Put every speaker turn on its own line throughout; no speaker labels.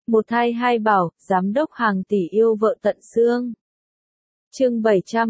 Một thai hai bảo, giám đốc hàng tỷ yêu vợ tận xương. Chương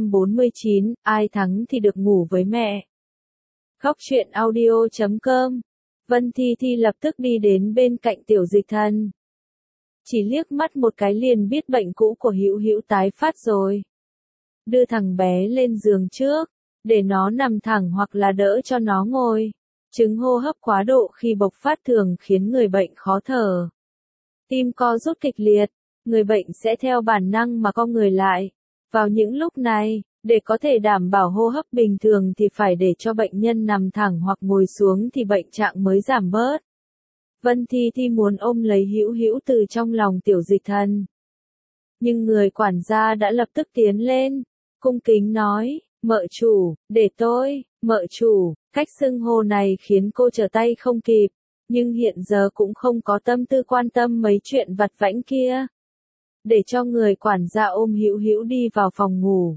749, ai thắng thì được ngủ với mẹ. Góc truyện audio.com. Vân Thi Thi lập tức đi đến bên cạnh Tiểu Dịch Thần. Chỉ liếc mắt một cái liền biết bệnh cũ của Hữu Hữu tái phát rồi. Đưa thằng bé lên giường trước, để nó nằm thẳng hoặc là đỡ cho nó ngồi. Chứng hô hấp quá độ khi bộc phát thường khiến người bệnh khó thở. Tim co rút kịch liệt, người bệnh sẽ theo bản năng mà co người lại. Vào những lúc này, để có thể đảm bảo hô hấp bình thường thì phải để cho bệnh nhân nằm thẳng hoặc ngồi xuống thì bệnh trạng mới giảm bớt. Vân Thi Thi muốn ôm lấy Hữu Hữu từ trong lòng Tiểu Dịch Thần. Nhưng người quản gia đã lập tức tiến lên, cung kính nói, mợ chủ, để tôi, mợ chủ, cách xưng hô này khiến cô trở tay không kịp, nhưng hiện giờ cũng không có tâm tư quan tâm mấy chuyện vặt vãnh kia. Để cho người quản gia ôm Hữu Hữu đi vào phòng ngủ.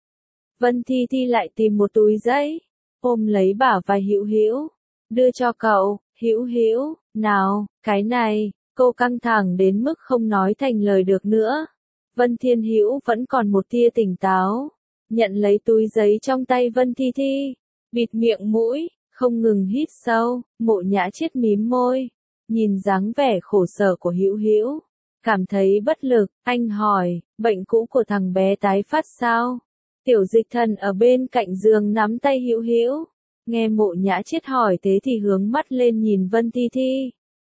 Vân Thi Thi lại tìm một túi giấy, ôm lấy bả vai Hữu Hữu, đưa cho cậu, Hữu Hữu, nào, cái này, cô căng thẳng đến mức không nói thành lời được nữa. Vân Thiên Hữu vẫn còn một tia tỉnh táo, nhận lấy túi giấy trong tay Vân Thi Thi, bịt miệng mũi, không ngừng hít sâu. Mộ Nhã Chiết mím môi, nhìn dáng vẻ khổ sở của Hữu Hữu, cảm thấy bất lực, anh hỏi, bệnh cũ của thằng bé tái phát sao? Tiểu Dịch Thần ở bên cạnh giường nắm tay Hữu Hữu, nghe Mộ Nhã Chiết hỏi thế thì hướng mắt lên nhìn Vân Thi Thi.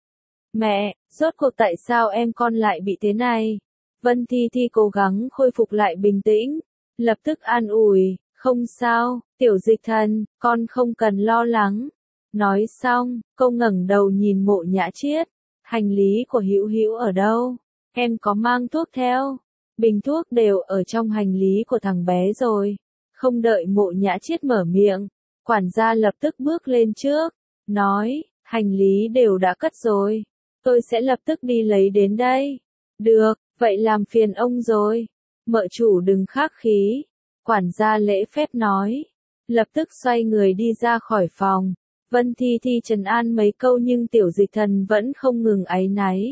Mẹ, rốt cuộc tại sao em con lại bị thế này? Vân Thi Thi cố gắng khôi phục lại bình tĩnh, lập tức an ủi, không sao, Tiểu Dịch Thần, con không cần lo lắng. Nói xong, cô ngẩng đầu nhìn Mộ Nhã Chiết, hành lý của Hữu Hữu ở đâu? Em có mang thuốc theo? Bình thuốc đều ở trong hành lý của thằng bé rồi. Không đợi Mộ Nhã Chiết mở miệng, quản gia lập tức bước lên trước, nói, hành lý đều đã cất rồi, tôi sẽ lập tức đi lấy đến đây. Được, vậy làm phiền ông rồi. Mợ chủ đừng khách khí. Quản gia lễ phép nói. Lập tức xoay người đi ra khỏi phòng. Vân Thi Thi trấn an mấy câu nhưng Tiểu Dịch Thần vẫn không ngừng áy náy.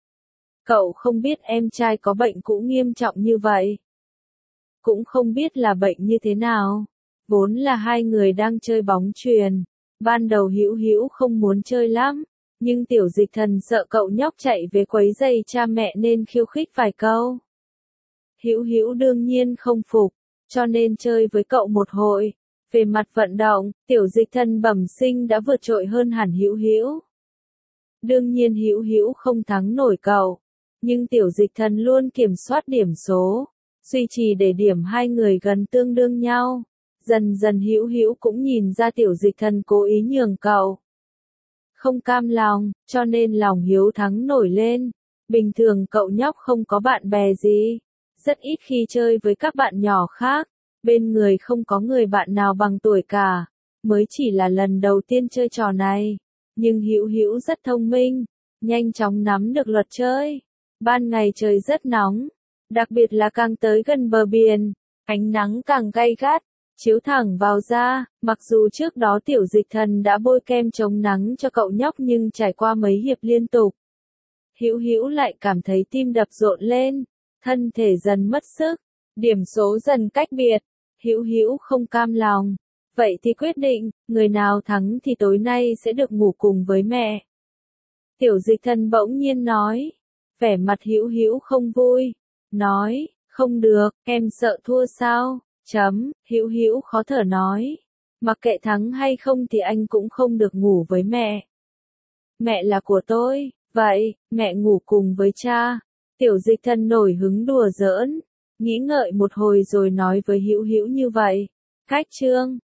Cậu không biết em trai có bệnh cũ nghiêm trọng như vậy. Cũng không biết là bệnh như thế nào. Vốn là hai người đang chơi bóng chuyền. Ban đầu Hữu Hữu không muốn chơi lắm. Nhưng Tiểu Dịch Thần sợ cậu nhóc chạy về quấy rầy cha mẹ nên khiêu khích vài câu. Hữu Hữu đương nhiên không phục, cho nên chơi với cậu một hồi. Về mặt vận động, Tiểu Dịch Thần bẩm sinh đã vượt trội hơn hẳn Hữu Hữu. Đương nhiên Hữu Hữu không thắng nổi cậu, nhưng Tiểu Dịch Thần luôn kiểm soát điểm số, duy trì để điểm hai người gần tương đương nhau. Dần dần Hữu Hữu cũng nhìn ra Tiểu Dịch Thần cố ý nhường cậu. Không cam lòng, cho nên lòng hiếu thắng nổi lên. Bình thường cậu nhóc không có bạn bè gì, rất ít khi chơi với các bạn nhỏ khác, bên người không có người bạn nào bằng tuổi cả, mới chỉ là lần đầu tiên chơi trò này. Nhưng Hữu Hữu rất thông minh, nhanh chóng nắm được luật chơi. Ban ngày trời rất nóng, đặc biệt là càng tới gần bờ biển, ánh nắng càng gay gắt, chiếu thẳng vào da. Mặc dù trước đó Tiểu Dịch Thần đã bôi kem chống nắng cho cậu nhóc nhưng trải qua mấy hiệp liên tục, Hữu Hữu lại cảm thấy tim đập rộn lên, thân thể dần mất sức, điểm số dần cách biệt. Hữu Hữu không cam lòng, vậy thì quyết định, người nào thắng thì tối nay sẽ được ngủ cùng với mẹ. Tiểu Dịch Thần bỗng nhiên nói, vẻ mặt Hữu Hữu không vui, nói, không được, em sợ thua sao? Hữu Hữu khó thở nói, mặc kệ thắng hay không thì anh cũng không được ngủ với mẹ. Mẹ là của tôi, vậy, mẹ ngủ cùng với cha. Tiểu Dịch Thần nổi hứng đùa giỡn, nghĩ ngợi một hồi rồi nói với Hữu Hữu như vậy. Cách chương